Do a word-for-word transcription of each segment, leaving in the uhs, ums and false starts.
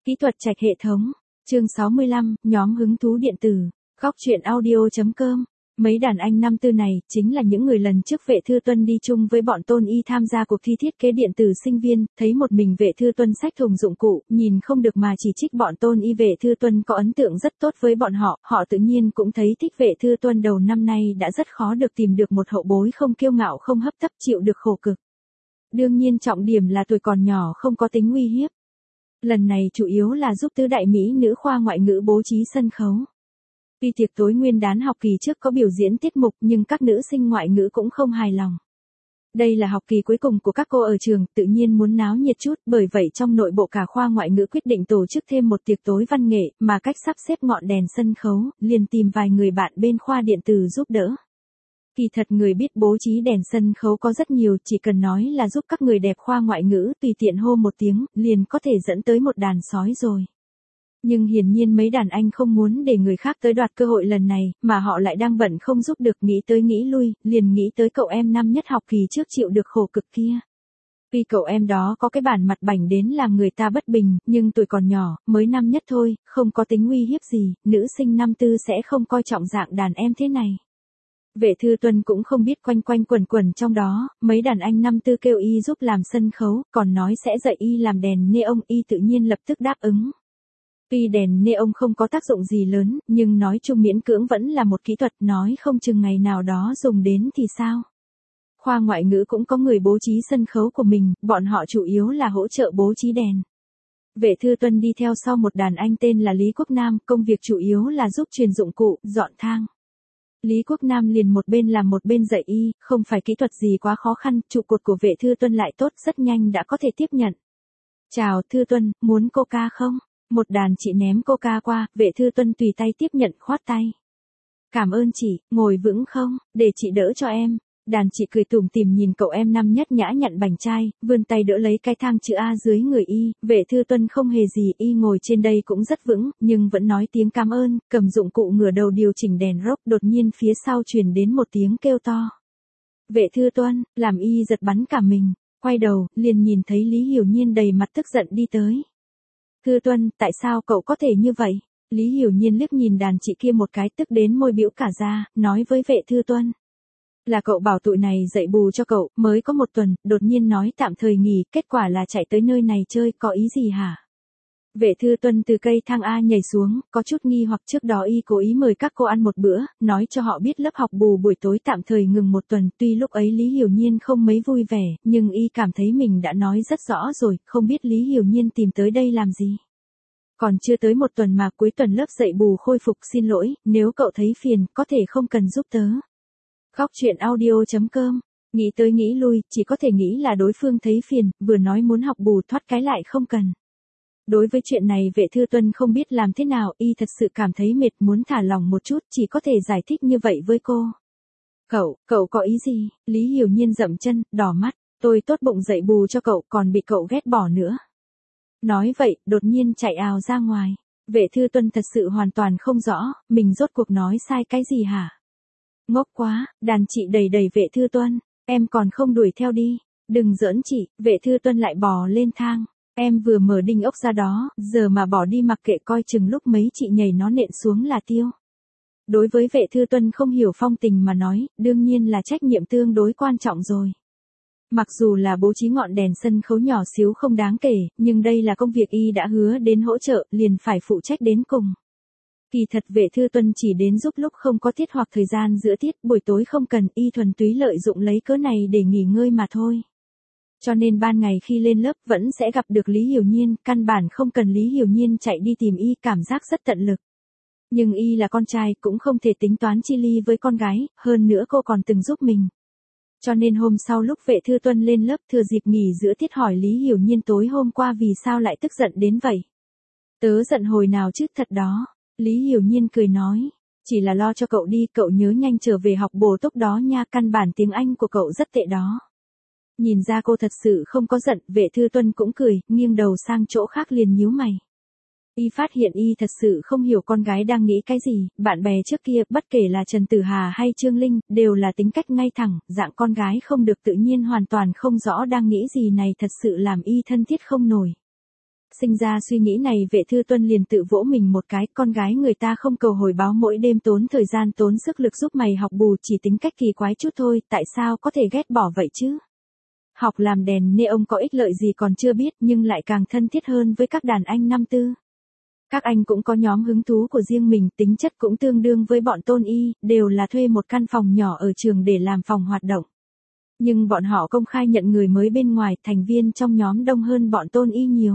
Kỹ thuật trạch hệ thống. Chương sáu mươi lăm, nhóm hứng thú điện tử. Góc truyện audio.com. Mấy đàn anh năm tư này, chính là những người lần trước Vệ Thư Tuân đi chung với bọn Tôn Y tham gia cuộc thi thiết kế điện tử sinh viên, thấy một mình Vệ Thư Tuân xách thùng dụng cụ, nhìn không được mà chỉ trích bọn Tôn Y. Vệ Thư Tuân có ấn tượng rất tốt với bọn họ, họ tự nhiên cũng thấy thích Vệ Thư Tuân. Đầu năm nay đã rất khó được tìm được một hậu bối không kiêu ngạo không hấp tấp chịu được khổ cực. Đương nhiên trọng điểm là tuổi còn nhỏ không có tính uy hiếp. Lần này chủ yếu là giúp tứ đại mỹ nữ khoa ngoại ngữ bố trí sân khấu. Tuy tiệc tối nguyên đán học kỳ trước có biểu diễn tiết mục nhưng các nữ sinh ngoại ngữ cũng không hài lòng. Đây là học kỳ cuối cùng của các cô ở trường, tự nhiên muốn náo nhiệt chút, bởi vậy trong nội bộ cả khoa ngoại ngữ quyết định tổ chức thêm một tiệc tối văn nghệ, mà cách sắp xếp ngọn đèn sân khấu, liền tìm vài người bạn bên khoa điện tử giúp đỡ. Kỳ thật người biết bố trí đèn sân khấu có rất nhiều, chỉ cần nói là giúp các người đẹp khoa ngoại ngữ tùy tiện hô một tiếng, liền có thể dẫn tới một đàn sói rồi. Nhưng hiển nhiên mấy đàn anh không muốn để người khác tới đoạt cơ hội lần này, mà họ lại đang bận không giúp được, nghĩ tới nghĩ lui, liền nghĩ tới cậu em năm nhất học kỳ trước chịu được khổ cực kia. Vì cậu em đó có cái bản mặt bảnh đến làm người ta bất bình, nhưng tuổi còn nhỏ, mới năm nhất thôi, không có tính uy hiếp gì, nữ sinh năm tư sẽ không coi trọng dạng đàn em thế này. Vệ Thư Tuân cũng không biết quanh quanh quẩn quẩn trong đó, mấy đàn anh năm tư kêu y giúp làm sân khấu, còn nói sẽ dạy y làm đèn neon, y tự nhiên lập tức đáp ứng. Tuy đèn neon không có tác dụng gì lớn, nhưng nói chung miễn cưỡng vẫn là một kỹ thuật, nói không chừng ngày nào đó dùng đến thì sao. Khoa ngoại ngữ cũng có người bố trí sân khấu của mình, bọn họ chủ yếu là hỗ trợ bố trí đèn. Vệ Thư Tuân đi theo sau một đàn anh tên là Lý Quốc Nam, công việc chủ yếu là giúp truyền dụng cụ, dọn thang. Lý Quốc Nam liền một bên làm một bên dạy y, không phải kỹ thuật gì quá khó khăn, trụ cột của Vệ Thư Tuân lại tốt, rất nhanh đã có thể tiếp nhận. Chào Thư Tuân, muốn coca không? Một đàn chị ném coca qua, Vệ Thư Tuân tùy tay tiếp nhận, khoát tay. Cảm ơn chị, ngồi vững không, để chị đỡ cho em. Đàn chị cười tủm tỉm nhìn cậu em năm nhất nhã nhặn bảnh trai, vươn tay đỡ lấy cái thang chữ A dưới người y, Vệ Thư Tuân không hề gì, y ngồi trên đây cũng rất vững, nhưng vẫn nói tiếng cảm ơn, cầm dụng cụ ngửa đầu điều chỉnh đèn rock, đột nhiên phía sau truyền đến một tiếng kêu to. Vệ Thư Tuân, làm y giật bắn cả mình, quay đầu, liền nhìn thấy Lý Hiểu Nhiên đầy mặt tức giận đi tới. Thư Tuân, tại sao cậu có thể như vậy? Lý Hiểu Nhiên liếc nhìn đàn chị kia một cái, tức đến môi bĩu cả ra, nói với Vệ Thư Tuân. Là cậu bảo tụi này dạy bù cho cậu, mới có một tuần, đột nhiên nói tạm thời nghỉ, kết quả là chạy tới nơi này chơi, có ý gì hả? Vệ Thư Tuân từ cây thang A nhảy xuống, có chút nghi hoặc trước đó y cố ý mời các cô ăn một bữa, nói cho họ biết lớp học bù buổi tối tạm thời ngừng một tuần, tuy lúc ấy Lý Hiểu Nhiên không mấy vui vẻ, nhưng y cảm thấy mình đã nói rất rõ rồi, không biết Lý Hiểu Nhiên tìm tới đây làm gì. Còn chưa tới một tuần mà cuối tuần lớp dạy bù khôi phục, xin lỗi, nếu cậu thấy phiền, có thể không cần giúp tớ. Góc truyện audio.com. Nghĩ tới nghĩ lui, chỉ có thể nghĩ là đối phương thấy phiền, vừa nói muốn học bù thoát cái lại không cần. Đối với chuyện này Vệ Thư Tuân không biết làm thế nào, y thật sự cảm thấy mệt, muốn thả lỏng một chút, chỉ có thể giải thích như vậy với cô. Cậu, cậu có ý gì? Lý Hiểu Nhiên dậm chân, đỏ mắt, tôi tốt bụng dạy bù cho cậu, còn bị cậu ghét bỏ nữa. Nói vậy, đột nhiên chạy ào ra ngoài. Vệ Thư Tuân thật sự hoàn toàn không rõ, mình rốt cuộc nói sai cái gì hả? Ngốc quá, đàn chị đầy đầy Vệ Thư Tuân, em còn không đuổi theo đi, đừng giỡn chị, Vệ Thư Tuân lại bò lên thang, em vừa mở đinh ốc ra đó, giờ mà bỏ đi mặc kệ coi chừng lúc mấy chị nhảy nó nện xuống là tiêu. Đối với Vệ Thư Tuân không hiểu phong tình mà nói, đương nhiên là trách nhiệm tương đối quan trọng rồi. Mặc dù là bố trí ngọn đèn sân khấu nhỏ xíu không đáng kể, nhưng đây là công việc y đã hứa đến hỗ trợ, liền phải phụ trách đến cùng. Kỳ thật Vệ Thư Tuân chỉ đến giúp lúc không có tiết hoặc thời gian giữa tiết, buổi tối không cần, y thuần túy lợi dụng lấy cớ này để nghỉ ngơi mà thôi. Cho nên ban ngày khi lên lớp vẫn sẽ gặp được Lý Hiểu Nhiên, căn bản không cần Lý Hiểu Nhiên chạy đi tìm y, cảm giác rất tận lực. Nhưng y là con trai, cũng không thể tính toán chi ly với con gái, hơn nữa cô còn từng giúp mình. Cho nên hôm sau lúc Vệ Thư Tuân lên lớp thừa dịp nghỉ giữa tiết hỏi Lý Hiểu Nhiên tối hôm qua vì sao lại tức giận đến vậy. Tớ giận hồi nào chứ, thật đó. Lý Hiểu Nhiên cười nói, chỉ là lo cho cậu đi, cậu nhớ nhanh trở về học bổ túc đó nha, căn bản tiếng Anh của cậu rất tệ đó. Nhìn ra cô thật sự không có giận, Vệ Thư Tuân cũng cười, nghiêng đầu sang chỗ khác liền nhíu mày. Y phát hiện y thật sự không hiểu con gái đang nghĩ cái gì, bạn bè trước kia, bất kể là Trần Tử Hà hay Trương Linh, đều là tính cách ngay thẳng, dạng con gái không được tự nhiên hoàn toàn không rõ đang nghĩ gì này thật sự làm y thân thiết không nổi. Sinh ra suy nghĩ này Vệ Thư Tuân liền tự vỗ mình một cái, con gái người ta không cầu hồi báo mỗi đêm tốn thời gian tốn sức lực giúp mày học bù chỉ tính cách kỳ quái chút thôi, tại sao có thể ghét bỏ vậy chứ? Học làm đèn neon có ích lợi gì còn chưa biết nhưng lại càng thân thiết hơn với các đàn anh năm tư. Các anh cũng có nhóm hứng thú của riêng mình, tính chất cũng tương đương với bọn Tôn Y, đều là thuê một căn phòng nhỏ ở trường để làm phòng hoạt động. Nhưng bọn họ công khai nhận người mới bên ngoài, thành viên trong nhóm đông hơn bọn Tôn Y nhiều.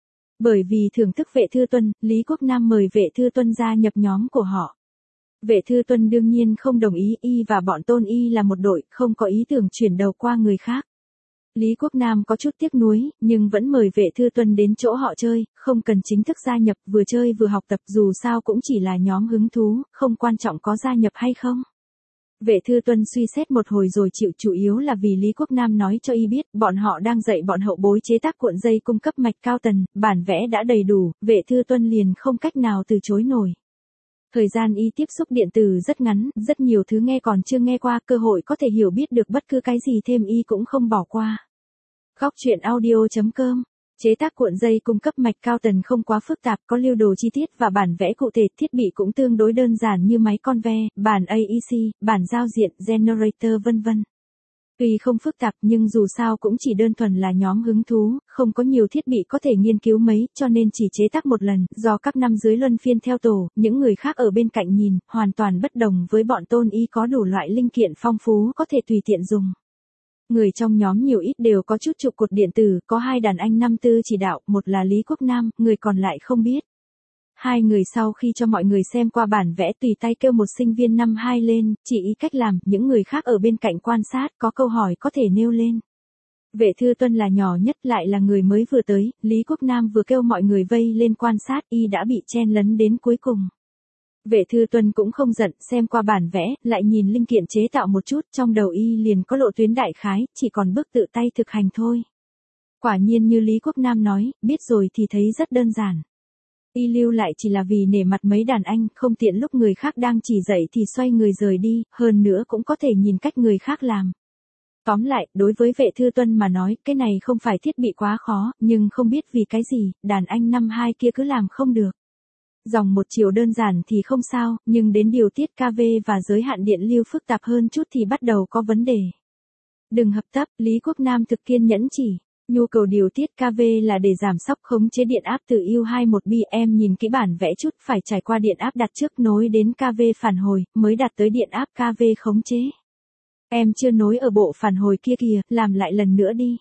Bởi vì thưởng thức Vệ Thư Tuân, Lý Quốc Nam mời Vệ Thư Tuân gia nhập nhóm của họ. Vệ Thư Tuân đương nhiên không đồng ý, y và bọn Tôn Y là một đội, không có ý tưởng chuyển đầu qua người khác. Lý Quốc Nam có chút tiếc nuối, nhưng vẫn mời Vệ Thư Tuân đến chỗ họ chơi, không cần chính thức gia nhập, vừa chơi vừa học tập, dù sao cũng chỉ là nhóm hứng thú, không quan trọng có gia nhập hay không. Vệ Thư Tuân suy xét một hồi rồi chịu, chủ yếu là vì Lý Quốc Nam nói cho y biết, bọn họ đang dạy bọn hậu bối chế tác cuộn dây cung cấp mạch cao tần, bản vẽ đã đầy đủ, Vệ Thư Tuân liền không cách nào từ chối nổi. Thời gian y tiếp xúc điện tử rất ngắn, rất nhiều thứ nghe còn chưa nghe qua, cơ hội có thể hiểu biết được bất cứ cái gì thêm y cũng không bỏ qua. Góc truyện audio chấm com. Chế tác cuộn dây cung cấp mạch cao tần không quá phức tạp, có lưu đồ chi tiết và bản vẽ cụ thể, thiết bị cũng tương đối đơn giản như máy con ve, bản a e xê, bản giao diện, generator vân vân. Tuy không phức tạp nhưng dù sao cũng chỉ đơn thuần là nhóm hứng thú, không có nhiều thiết bị có thể nghiên cứu mấy, cho nên chỉ chế tác một lần, do các năm dưới luân phiên theo tổ, những người khác ở bên cạnh nhìn, hoàn toàn bất đồng với bọn Tôn Y có đủ loại linh kiện phong phú có thể tùy tiện dùng. Người trong nhóm nhiều ít đều có chút trụ cột điện tử, có hai đàn anh năm tư chỉ đạo, một là Lý Quốc Nam, người còn lại không biết. Hai người sau khi cho mọi người xem qua bản vẽ tùy tay kêu một sinh viên năm hai lên, chỉ ý cách làm, những người khác ở bên cạnh quan sát, có câu hỏi có thể nêu lên. Vệ Thư Tuân là nhỏ nhất lại là người mới vừa tới, Lý Quốc Nam vừa kêu mọi người vây lên quan sát, y đã bị chen lấn đến cuối cùng. Vệ Thư Tuân cũng không giận, xem qua bản vẽ, lại nhìn linh kiện chế tạo một chút, trong đầu y liền có lộ tuyến đại khái, chỉ còn bước tự tay thực hành thôi. Quả nhiên như Lý Quốc Nam nói, biết rồi thì thấy rất đơn giản. Y lưu lại chỉ là vì nể mặt mấy đàn anh, không tiện lúc người khác đang chỉ dạy thì xoay người rời đi, hơn nữa cũng có thể nhìn cách người khác làm. Tóm lại, đối với Vệ Thư Tuân mà nói, cái này không phải thiết bị quá khó, nhưng không biết vì cái gì, đàn anh năm hai kia cứ làm không được. Dòng một chiều đơn giản thì không sao, nhưng đến điều tiết ca vê và giới hạn điện lưu phức tạp hơn chút thì bắt đầu có vấn đề. Đừng hấp tấp, Lý Quốc Nam thực kiên nhẫn chỉ. Nhu cầu điều tiết ca vê là để giảm sóc khống chế điện áp từ U hai mươi mốt bi, em nhìn kỹ bản vẽ chút, phải trải qua điện áp đặt trước nối đến ca vê phản hồi, mới đạt tới điện áp ca vê khống chế. Em chưa nối ở bộ phản hồi kia kìa, làm lại lần nữa đi.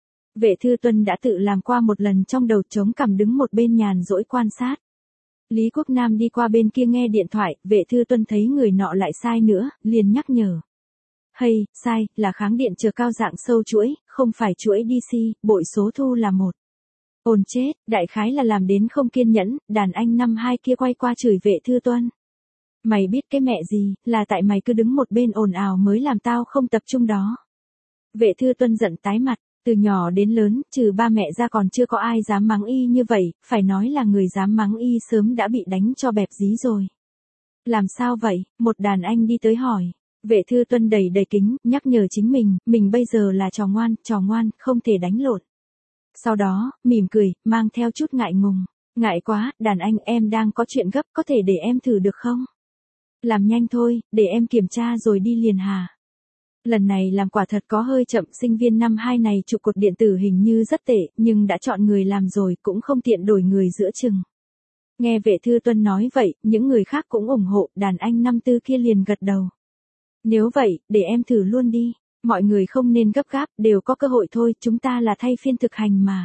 Vệ Thư Tuân đã tự làm qua một lần, trong đầu trống cằm đứng một bên nhàn rỗi quan sát. Lý Quốc Nam đi qua bên kia nghe điện thoại, Vệ Thư Tuân thấy người nọ lại sai nữa, liền nhắc nhở. Hay, sai, là kháng điện chờ cao dạng sâu chuỗi, không phải chuỗi đê xê, bội số thu là một. Ồn chết, đại khái là làm đến không kiên nhẫn, đàn anh năm hai kia quay qua chửi Vệ Thư Tuân. Mày biết cái mẹ gì, là tại mày cứ đứng một bên ồn ào mới làm tao không tập trung đó. Vệ Thư Tuân giận tái mặt, từ nhỏ đến lớn, trừ ba mẹ ra còn chưa có ai dám mắng y như vậy, phải nói là người dám mắng y sớm đã bị đánh cho bẹp dí rồi. Làm sao vậy, một đàn anh đi tới hỏi. Vệ Thư Tuân đầy đầy kính, nhắc nhở chính mình, mình bây giờ là trò ngoan, trò ngoan, không thể đánh lộn. Sau đó, mỉm cười, mang theo chút ngại ngùng. Ngại quá, đàn anh em đang có chuyện gấp, có thể để em thử được không? Làm nhanh thôi, để em kiểm tra rồi đi liền hà. Lần này làm quả thật có hơi chậm, sinh viên năm hai này trụ cột điện tử hình như rất tệ, nhưng đã chọn người làm rồi, cũng không tiện đổi người giữa chừng. Nghe Vệ Thư Tuân nói vậy, những người khác cũng ủng hộ, đàn anh năm tư kia liền gật đầu. Nếu vậy, để em thử luôn đi, mọi người không nên gấp gáp, đều có cơ hội thôi, chúng ta là thay phiên thực hành mà.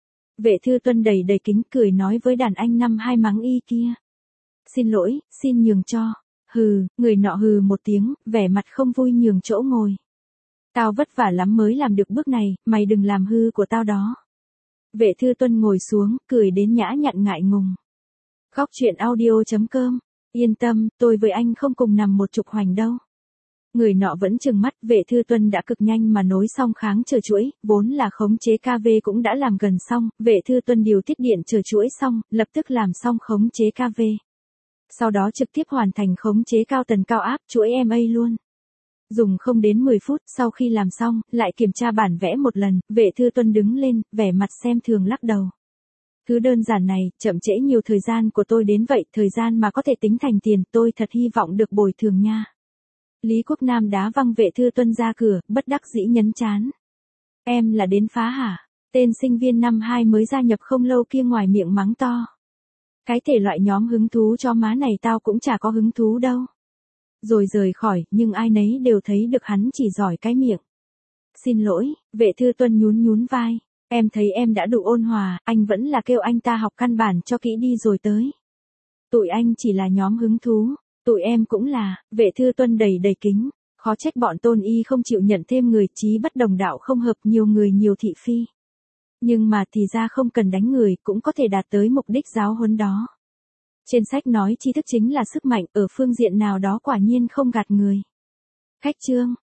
Vệ Thư Tuân đầy đầy kính cười nói với đàn anh năm hai mắng y kia. Xin lỗi, xin nhường cho. Hừ, người nọ hừ một tiếng, vẻ mặt không vui nhường chỗ ngồi. Tao vất vả lắm mới làm được bước này, mày đừng làm hư của tao đó. Vệ Thư Tuân ngồi xuống, cười đến nhã nhặn ngại ngùng. Góc truyện audio chấm com. Yên tâm, tôi với anh không cùng nằm một chục hoành đâu. Người nọ vẫn trừng mắt, Vệ Thư Tuân đã cực nhanh mà nối xong kháng chờ chuỗi, vốn là khống chế ca vê cũng đã làm gần xong, Vệ Thư Tuân điều tiết điện chờ chuỗi xong, lập tức làm xong khống chế ca vê. Sau đó trực tiếp hoàn thành khống chế cao tần cao áp chuỗi em a luôn. Dùng không đến mười phút, sau khi làm xong, lại kiểm tra bản vẽ một lần, Vệ Thư Tuân đứng lên, vẻ mặt xem thường lắc đầu. Thứ đơn giản này, chậm trễ nhiều thời gian của tôi đến vậy, thời gian mà có thể tính thành tiền, tôi thật hy vọng được bồi thường nha. Lý Quốc Nam đá văng Vệ Thư Tuân ra cửa, bất đắc dĩ nhấn chán. Em là đến phá hả? Tên sinh viên năm hai mới gia nhập không lâu kia ngoài miệng mắng to. Cái thể loại nhóm hứng thú cho má này tao cũng chả có hứng thú đâu. Rồi rời khỏi, nhưng ai nấy đều thấy được hắn chỉ giỏi cái miệng. Xin lỗi, Vệ Thư Tuân nhún nhún vai. Em thấy em đã đủ ôn hòa, anh vẫn là kêu anh ta học căn bản cho kỹ đi rồi tới. Tụi anh chỉ là nhóm hứng thú, tụi em cũng là. Vệ Thư Tuân đầy đầy kính. Khó trách bọn Tôn Y không chịu nhận thêm người, chí bất đồng đạo không hợp, nhiều người nhiều thị phi. Nhưng mà thì ra không cần đánh người cũng có thể đạt tới mục đích giáo huấn đó. Trên sách nói tri thức chính là sức mạnh, ở phương diện nào đó quả nhiên không gạt người. Khách chương.